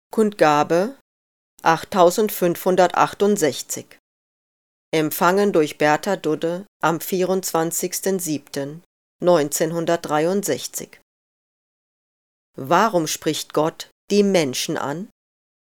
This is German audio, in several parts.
Kundgabe 8568. Empfangen durch Bertha Dudde am 24.07.1963. Warum spricht Gott die Menschen an?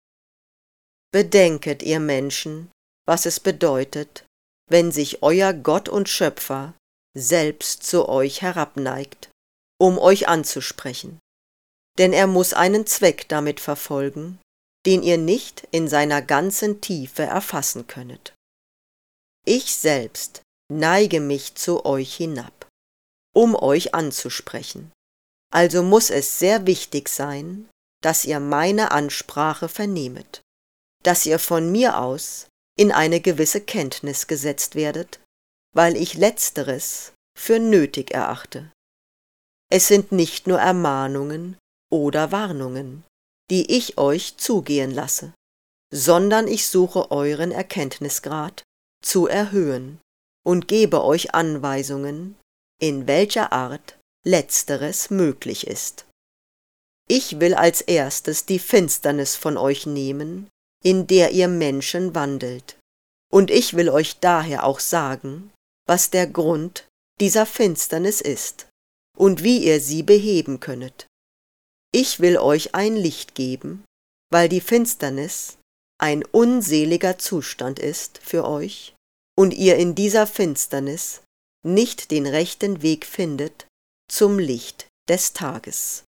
Bedenket, ihr Menschen, was es bedeutet, wenn sich euer Gott und Schöpfer selbst zu euch herabneigt, um euch anzusprechen. Denn er muss einen Zweck damit verfolgen, den ihr nicht in seiner ganzen Tiefe erfassen könnet. Ich selbst neige mich zu euch hinab, um euch anzusprechen. Also muss es sehr wichtig sein, dass ihr meine Ansprache vernehmet, dass ihr von mir aus in eine gewisse Kenntnis gesetzt werdet, weil ich Letzteres für nötig erachte. Es sind nicht nur Ermahnungen oder Warnungen, die ich euch zugehen lasse, sondern ich suche euren Erkenntnisgrad zu erhöhen und gebe euch Anweisungen, in welcher Art Letzteres möglich ist. Ich will als erstes die Finsternis von euch nehmen, in der ihr Menschen wandelt, und ich will euch daher auch sagen, was der Grund dieser Finsternis ist und wie ihr sie beheben könnet. Ich will euch ein Licht geben, weil die Finsternis ein unseliger Zustand ist für euch und ihr in dieser Finsternis nicht den rechten Weg findet zum Licht des Tages.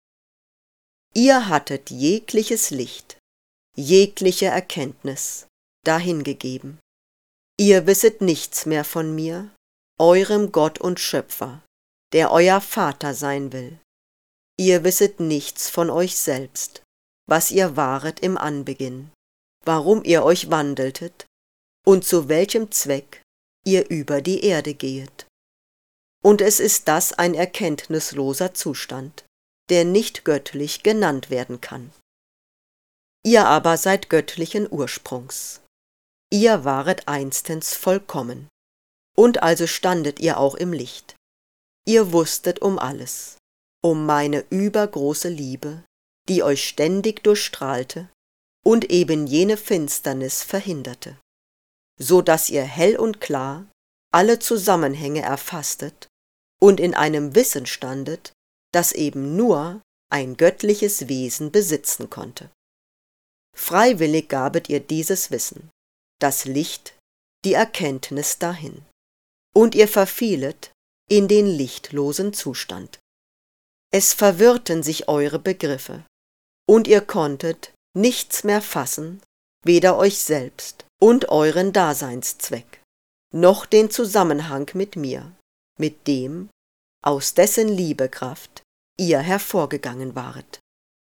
Ihr hattet jegliches Licht, jegliche Erkenntnis dahingegeben. Ihr wisset nichts mehr von mir, eurem Gott und Schöpfer, der euer Vater sein will. Ihr wisset nichts von euch selbst, was ihr waret im Anbeginn, warum ihr euch wandeltet und zu welchem Zweck ihr über die Erde gehet. Und es ist das ein erkenntnisloser Zustand, der nicht göttlich genannt werden kann. Ihr aber seid göttlichen Ursprungs. Ihr waret einstens vollkommen, und also standet ihr auch im Licht. Ihr wusstet um alles, um meine übergroße Liebe, die euch ständig durchstrahlte und eben jene Finsternis verhinderte, so dass ihr hell und klar alle Zusammenhänge erfasstet und in einem Wissen standet, das eben nur ein göttliches Wesen besitzen konnte. Freiwillig gabet ihr dieses Wissen, das Licht, die Erkenntnis dahin, und ihr verfielet in den lichtlosen Zustand. Es verwirrten sich eure Begriffe, und ihr konntet nichts mehr fassen, weder euch selbst und euren Daseinszweck, noch den Zusammenhang mit mir, mit dem, aus dessen Liebekraft ihr hervorgegangen waret.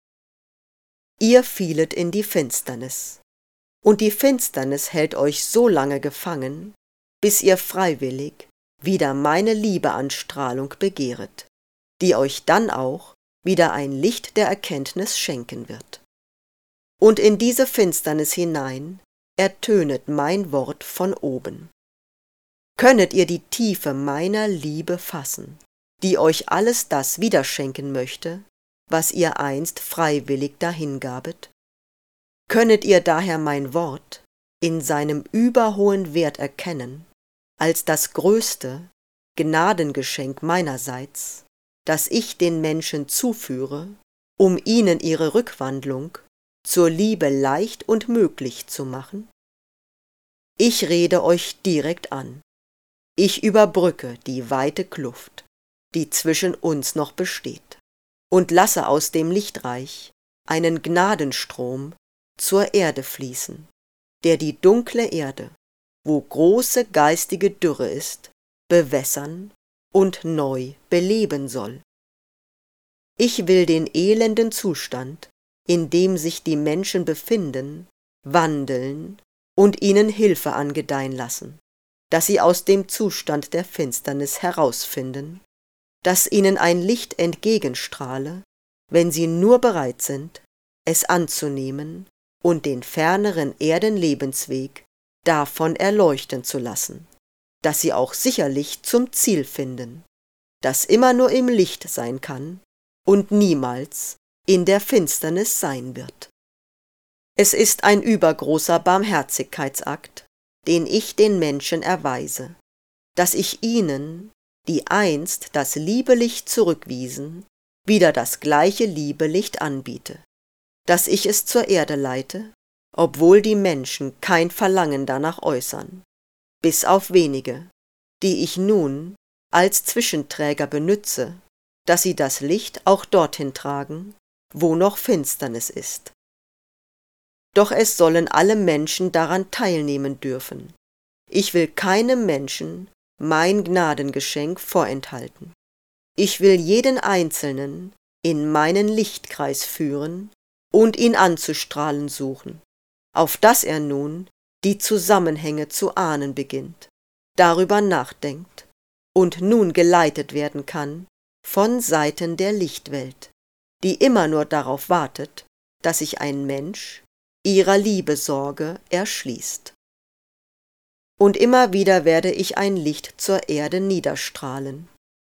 Ihr fielet in die Finsternis, und die Finsternis hält euch so lange gefangen, bis ihr freiwillig wieder meine Liebeanstrahlung begehret, die euch dann auch wieder ein Licht der Erkenntnis schenken wird. Und in diese Finsternis hinein ertönet mein Wort von oben. Könnet ihr die Tiefe meiner Liebe fassen, die euch alles das wiederschenken möchte, was ihr einst freiwillig dahingabet? Könnet ihr daher mein Wort in seinem überhohen Wert erkennen, als das größte Gnadengeschenk meinerseits, das ich den Menschen zuführe, um ihnen ihre Rückwandlung zur Liebe leicht und möglich zu machen? Ich rede euch direkt an. Ich überbrücke die weite Kluft, die zwischen uns noch besteht, und lasse aus dem Lichtreich einen Gnadenstrom zur Erde fließen, der die dunkle Erde, wo große geistige Dürre ist, bewässern und neu beleben soll. Ich will den elenden Zustand, in dem sich die Menschen befinden, wandeln und ihnen Hilfe angedeihen lassen, dass sie aus dem Zustand der Finsternis herausfinden, dass ihnen ein Licht entgegenstrahle, wenn sie nur bereit sind, es anzunehmen und den ferneren Erdenlebensweg davon erleuchten zu lassen, dass sie auch sicherlich zum Ziel finden, das immer nur im Licht sein kann und niemals in der Finsternis sein wird. Es ist ein übergroßer Barmherzigkeitsakt, den ich den Menschen erweise, dass ich ihnen, die einst das Liebelicht zurückwiesen, wieder das gleiche Liebelicht anbiete, dass ich es zur Erde leite, obwohl die Menschen kein Verlangen danach äußern, bis auf wenige, die ich nun als Zwischenträger benütze, dass sie das Licht auch dorthin tragen, wo noch Finsternis ist. Doch es sollen alle Menschen daran teilnehmen dürfen. Ich will keinem Menschen mein Gnadengeschenk vorenthalten. Ich will jeden Einzelnen in meinen Lichtkreis führen und ihn anzustrahlen suchen, auf dass er nun die Zusammenhänge zu ahnen beginnt, darüber nachdenkt und nun geleitet werden kann von Seiten der Lichtwelt, die immer nur darauf wartet, dass sich ein Mensch ihrer Liebesorge erschließt. Und immer wieder werde ich ein Licht zur Erde niederstrahlen.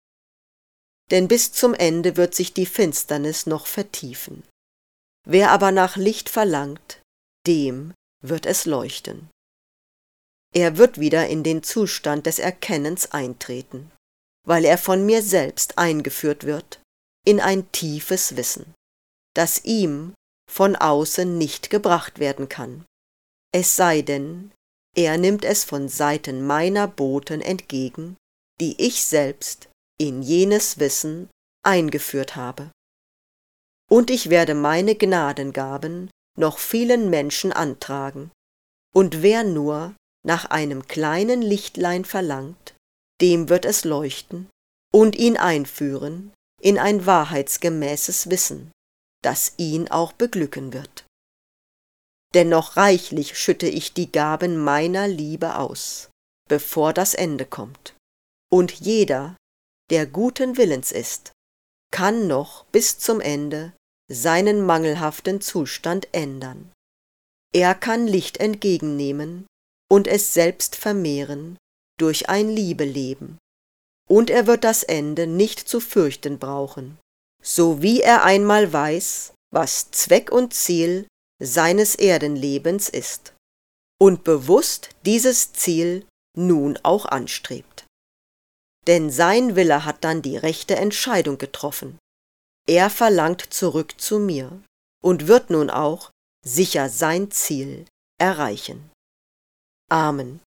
Denn bis zum Ende wird sich die Finsternis noch vertiefen. Wer aber nach Licht verlangt, dem wird es leuchten. Er wird wieder in den Zustand des Erkennens eintreten, weil er von mir selbst eingeführt wird in ein tiefes Wissen, das ihm von außen nicht gebracht werden kann, es sei denn, er nimmt es von Seiten meiner Boten entgegen, die ich selbst in jenes Wissen eingeführt habe. Und ich werde meine Gnadengaben noch vielen Menschen antragen, und wer nur nach einem kleinen Lichtlein verlangt, dem wird es leuchten und ihn einführen in ein wahrheitsgemäßes Wissen, das ihn auch beglücken wird. Denn noch reichlich schütte ich die Gaben meiner Liebe aus, bevor das Ende kommt. Und jeder, der guten Willens ist, kann noch bis zum Ende seinen mangelhaften Zustand ändern. Er kann Licht entgegennehmen und es selbst vermehren durch ein Liebeleben. Und er wird das Ende nicht zu fürchten brauchen, so wie er einmal weiß, was Zweck und Ziel seines Erdenlebens ist und bewusst dieses Ziel nun auch anstrebt. Denn sein Wille hat dann die rechte Entscheidung getroffen. Er verlangt zurück zu mir und wird nun auch sicher sein Ziel erreichen. Amen.